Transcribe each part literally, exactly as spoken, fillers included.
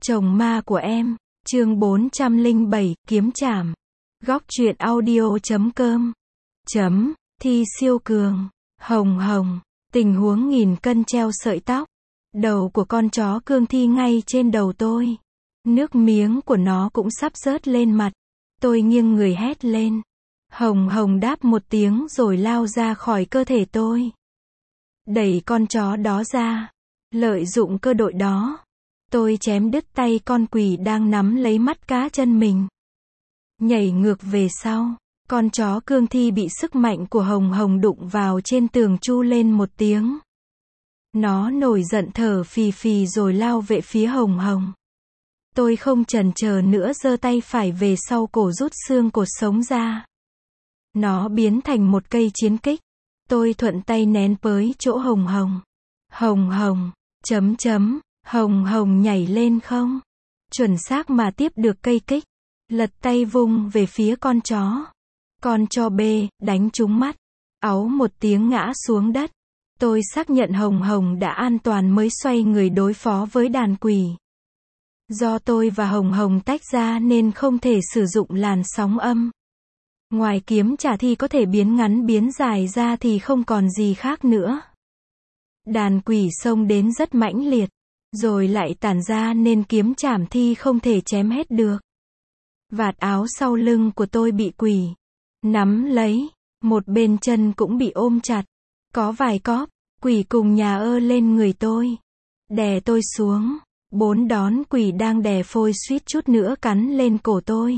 Chồng ma của em, chương bốn trăm lẻ bảy, kiếm trảm. Góc truyện audio chấm com. Chấm, thi siêu cường. Hồng hồng, tình huống nghìn cân treo sợi tóc. Đầu của con chó cương thi ngay trên đầu tôi. Nước miếng của nó cũng sắp rớt lên mặt. Tôi nghiêng người hét lên. Hồng hồng đáp một tiếng rồi lao ra khỏi cơ thể tôi. Đẩy con chó đó ra. Lợi dụng cơ hội đó, tôi chém đứt tay con quỷ đang nắm lấy mắt cá chân mình. Nhảy ngược về sau, con chó cương thi bị sức mạnh của Hồng Hồng đụng vào trên tường chu lên một tiếng. Nó nổi giận thở phì phì rồi lao về phía Hồng Hồng. Tôi không chần chờ nữa giơ tay phải về sau cổ rút xương cột sống ra. Nó biến thành một cây chiến kích. Tôi thuận tay nén tới chỗ Hồng Hồng. Hồng Hồng, chấm chấm, Hồng Hồng nhảy lên không? Chuẩn xác mà tiếp được cây kích. Lật tay vung về phía con chó. Con chó bê, đánh trúng mắt. Áu một tiếng ngã xuống đất. Tôi xác nhận Hồng Hồng đã an toàn mới xoay người đối phó với đàn quỷ. Do tôi và Hồng Hồng tách ra nên không thể sử dụng làn sóng âm. Ngoài kiếm trả thi có thể biến ngắn biến dài ra thì không còn gì khác nữa. Đàn quỷ xông đến rất mãnh liệt, rồi lại tản ra nên kiếm trảm thi không thể chém hết được. Vạt áo sau lưng của tôi bị quỷ nắm lấy, một bên chân cũng bị ôm chặt. Có vài cóp, quỷ cùng nhà ơ lên người tôi, đè tôi xuống. Bốn đón quỷ đang đè phôi suýt chút nữa cắn lên cổ tôi.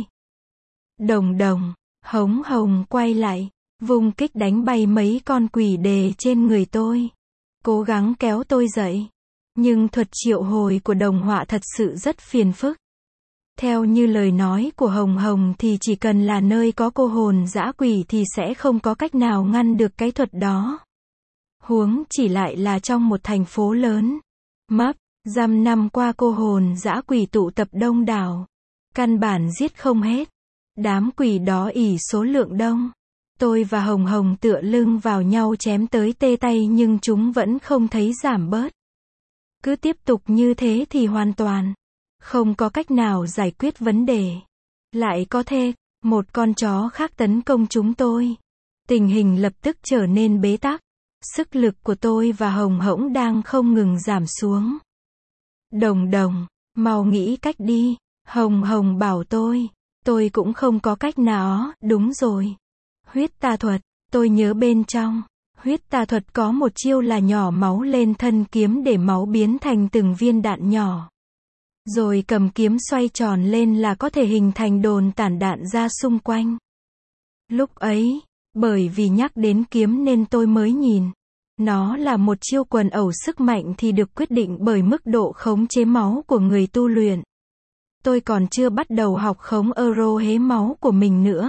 Đồng đồng, Hống Hồng quay lại, vung kích đánh bay mấy con quỷ đề trên người tôi. Cố gắng kéo tôi dậy. Nhưng thuật triệu hồi của đồng họa thật sự rất phiền phức. Theo như lời nói của Hồng Hồng thì chỉ cần là nơi có cô hồn dã quỷ thì sẽ không có cách nào ngăn được cái thuật đó. Huống chỉ lại là trong một thành phố lớn. Mấp, dăm năm qua cô hồn dã quỷ tụ tập đông đảo. Căn bản giết không hết. Đám quỷ đó ỷ số lượng đông. Tôi và Hồng Hồng tựa lưng vào nhau chém tới tê tay nhưng chúng vẫn không thấy giảm bớt. Cứ tiếp tục như thế thì hoàn toàn không có cách nào giải quyết vấn đề. Lại có thêm một con chó khác tấn công chúng tôi. Tình hình lập tức trở nên bế tắc. Sức lực của tôi và Hồng Hồng đang không ngừng giảm xuống. Đồng đồng, mau nghĩ cách đi. Hồng Hồng bảo tôi. Tôi cũng không có cách nào. Đúng rồi. Huyết tà thuật, tôi nhớ bên trong. Huyết tà thuật có một chiêu là nhỏ máu lên thân kiếm để máu biến thành từng viên đạn nhỏ. Rồi cầm kiếm xoay tròn lên là có thể hình thành đồn tản đạn ra xung quanh. Lúc ấy, bởi vì nhắc đến kiếm nên tôi mới nhìn. Nó là một chiêu quần ẩu sức mạnh thì được quyết định bởi mức độ khống chế máu của người tu luyện. Tôi còn chưa bắt đầu học khống euro hế máu của mình nữa.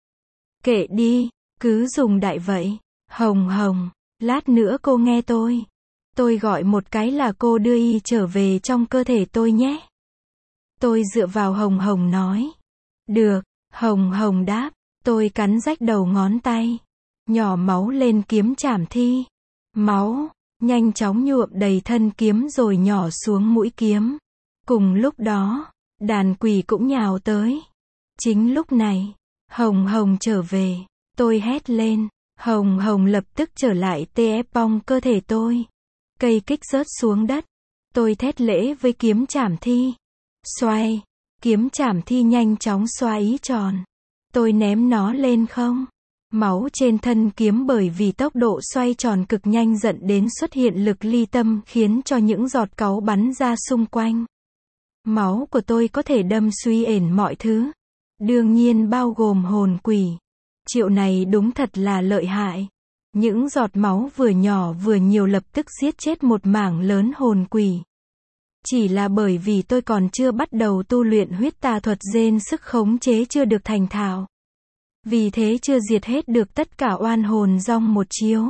Kệ đi, cứ dùng đại vậy. Hồng Hồng, lát nữa cô nghe tôi. Tôi gọi một cái là cô đưa y trở về trong cơ thể tôi nhé. Tôi dựa vào Hồng Hồng nói. Được, Hồng Hồng đáp. Tôi cắn rách đầu ngón tay. Nhỏ máu lên kiếm trảm thi. Máu, nhanh chóng nhuộm đầy thân kiếm rồi nhỏ xuống mũi kiếm. Cùng lúc đó, đàn quỷ cũng nhào tới. Chính lúc này, Hồng Hồng trở về. Tôi hét lên. Hồng Hồng lập tức trở lại tê ép bong cơ thể tôi. Cây kích rớt xuống đất. Tôi thét lễ với kiếm trảm thi. Xoay. Kiếm trảm thi nhanh chóng xoay ý tròn. Tôi ném nó lên không. Máu trên thân kiếm bởi vì tốc độ xoay tròn cực nhanh dẫn đến xuất hiện lực ly tâm khiến cho những giọt cáu bắn ra xung quanh. Máu của tôi có thể đâm suy ển mọi thứ. Đương nhiên bao gồm hồn quỷ. Triệu này đúng thật là lợi hại. Những giọt máu vừa nhỏ vừa nhiều lập tức giết chết một mảng lớn hồn quỷ. Chỉ là bởi vì tôi còn chưa bắt đầu tu luyện huyết tà thuật nên sức khống chế chưa được thành thạo. Vì thế chưa diệt hết được tất cả oan hồn trong một chiếu.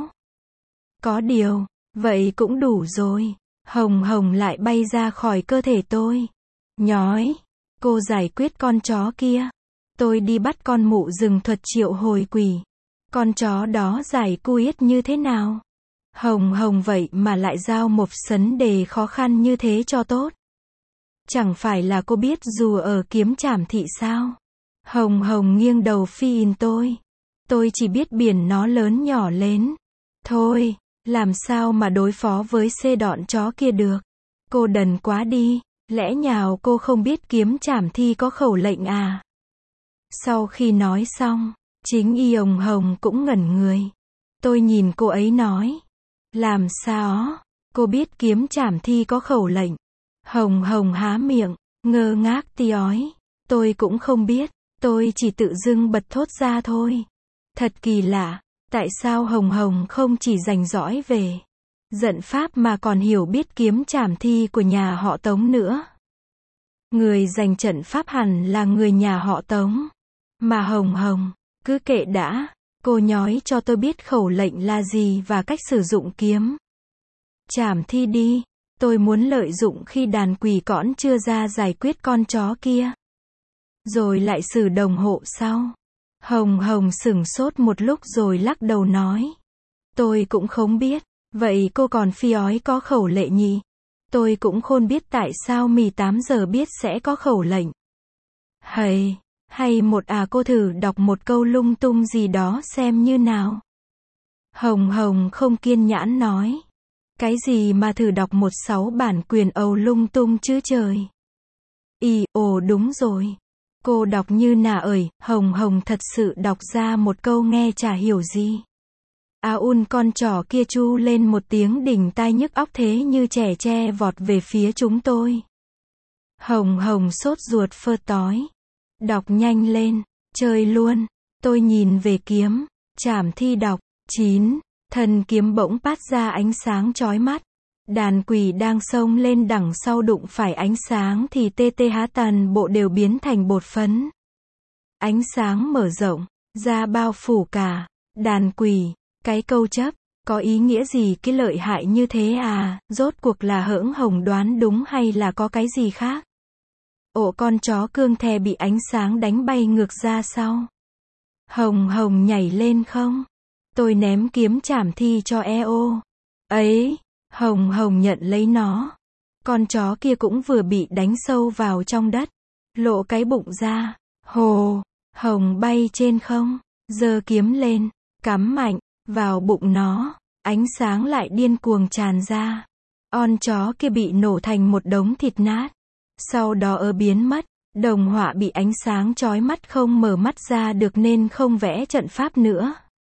Có điều, vậy cũng đủ rồi. Hồng Hồng lại bay ra khỏi cơ thể tôi. Nhói, cô giải quyết con chó kia. Tôi đi bắt con mụ rừng thuật triệu hồi quỷ. Con chó đó giải quyết như thế nào? Hồng Hồng vậy mà lại giao một vấn đề khó khăn như thế cho tốt. Chẳng phải là cô biết dù ở Kiếm Trảm Thị sao? Hồng Hồng nghiêng đầu phi in tôi. Tôi chỉ biết biển nó lớn nhỏ lên. Thôi, làm sao mà đối phó với xê đọn chó kia được? Cô đần quá đi, lẽ nhào cô không biết Kiếm Trảm Thi có khẩu lệnh à? Sau khi nói xong, chính y Hồng Hồng cũng ngẩn người. Tôi nhìn cô ấy nói. Làm sao? Cô biết Kiếm Trảm Thi có khẩu lệnh. Hồng Hồng há miệng, ngơ ngác tí ói. Tôi cũng không biết, tôi chỉ tự dưng bật thốt ra thôi. Thật kỳ lạ, tại sao Hồng Hồng không chỉ rành rõi về giận pháp mà còn hiểu biết Kiếm Trảm Thi của nhà họ Tống nữa. Người giành trận pháp hẳn là người nhà họ Tống. Mà Hồng Hồng, cứ kệ đã, cô nhói cho tôi biết khẩu lệnh là gì và cách sử dụng kiếm Trảm Thi đi. Tôi muốn lợi dụng khi đàn quỷ cõn chưa ra giải quyết con chó kia. Rồi lại xử đồng hộ sau. Hồng Hồng sửng sốt một lúc rồi lắc đầu nói. Tôi cũng không biết. Vậy cô còn phi ói có khẩu lệ nhỉ? Tôi cũng không biết tại sao mì tám giờ biết sẽ có khẩu lệnh. Hay, hay một à cô thử đọc một câu lung tung gì đó xem như nào. Hồng Hồng không kiên nhãn nói. Cái gì mà thử đọc một sáu bản quyền ầu lung tung chứ trời. Y, ồ đúng rồi. Cô đọc như nào ơi? Hồng Hồng thật sự đọc ra một câu nghe chả hiểu gì. A un con trỏ kia chu lên một tiếng đỉnh tai nhức óc thế như trẻ tre vọt về phía chúng tôi. Hồng Hồng sốt ruột phơ tói. Đọc nhanh lên, chơi luôn. Tôi nhìn về kiếm Trảm Thi đọc. chín. Thần kiếm bỗng phát ra ánh sáng chói mắt. Đàn quỷ đang xông lên đằng sau đụng phải ánh sáng thì tê tê há tàn bộ đều biến thành bột phấn. Ánh sáng mở rộng ra bao phủ cả đàn quỷ. Cái câu chấp có ý nghĩa gì cái lợi hại như thế à? Rốt cuộc là Hỡng Hồng đoán đúng hay là có cái gì khác? Ồ, con chó cương thè bị ánh sáng đánh bay ngược ra sau. Hồng Hồng nhảy lên không? Tôi ném kiếm Trảm Thi cho e ô. Ấy, Hồng Hồng nhận lấy nó. Con chó kia cũng vừa bị đánh sâu vào trong đất. Lộ cái bụng ra. Hồ, Hồng bay trên không. Giơ kiếm lên. Cắm mạnh vào bụng nó. Ánh sáng lại điên cuồng tràn ra. Con chó kia bị nổ thành một đống thịt nát. Sau đó ơ biến mất. Đồng họa bị ánh sáng chói mắt không mở mắt ra được nên không vẽ trận pháp nữa.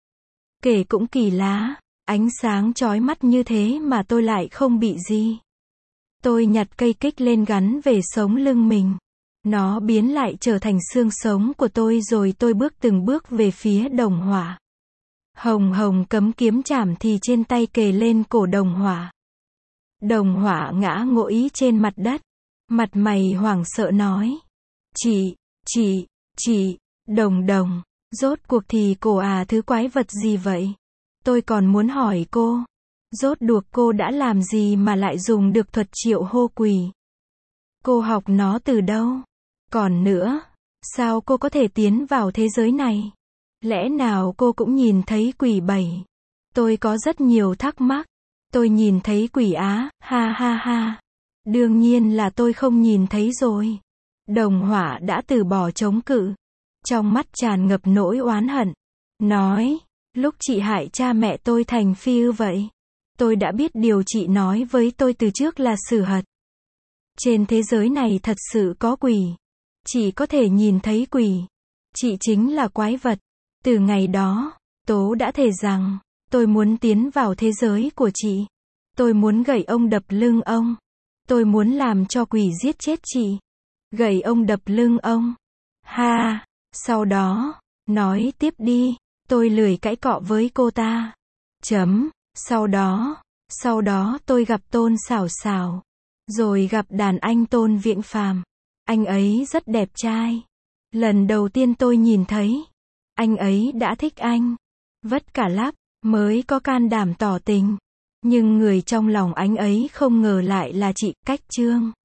Kể cũng kỳ lạ, ánh sáng chói mắt như thế mà tôi lại không bị gì. Tôi nhặt cây kích lên gắn về sống lưng mình. Nó biến lại trở thành xương sống của tôi rồi tôi bước từng bước về phía đồng hỏa. Hồng Hồng cấm kiếm Trảm Thi trên tay kề lên cổ đồng hỏa. Đồng hỏa ngã ngồi trên mặt đất. Mặt mày hoảng sợ nói. Chị, chị, chị, đồng đồng. Rốt cuộc thì cô à thứ quái vật gì vậy? Tôi còn muốn hỏi cô. Rốt cuộc cô đã làm gì mà lại dùng được thuật triệu hô quỷ? Cô học nó từ đâu? Còn nữa, sao cô có thể tiến vào thế giới này? Lẽ nào cô cũng nhìn thấy quỷ bảy? Tôi có rất nhiều thắc mắc. Tôi nhìn thấy quỷ á, ha ha ha. Đương nhiên là tôi không nhìn thấy rồi. Đồng hỏa đã từ bỏ chống cự. Trong mắt tràn ngập nỗi oán hận. Nói, lúc chị hại cha mẹ tôi thành phi ư vậy. Tôi đã biết điều chị nói với tôi từ trước là sự thật. Trên thế giới này thật sự có quỷ. Chị có thể nhìn thấy quỷ. Chị chính là quái vật. Từ ngày đó, Tố đã thề rằng, tôi muốn tiến vào thế giới của chị. Tôi muốn gậy ông đập lưng ông. Tôi muốn làm cho quỷ giết chết chị. Gậy ông đập lưng ông. Ha, sau đó, nói tiếp đi. Tôi lười cãi cọ với cô ta. Chấm, sau đó, sau đó tôi gặp Tôn Xảo Xảo. Rồi gặp đàn anh Tôn Viễn Phàm. Anh ấy rất đẹp trai. Lần đầu tiên tôi nhìn thấy, anh ấy đã thích anh. Vất cả lắm, mới có can đảm tỏ tình. Nhưng người trong lòng anh ấy không ngờ lại là chị Cách Trương.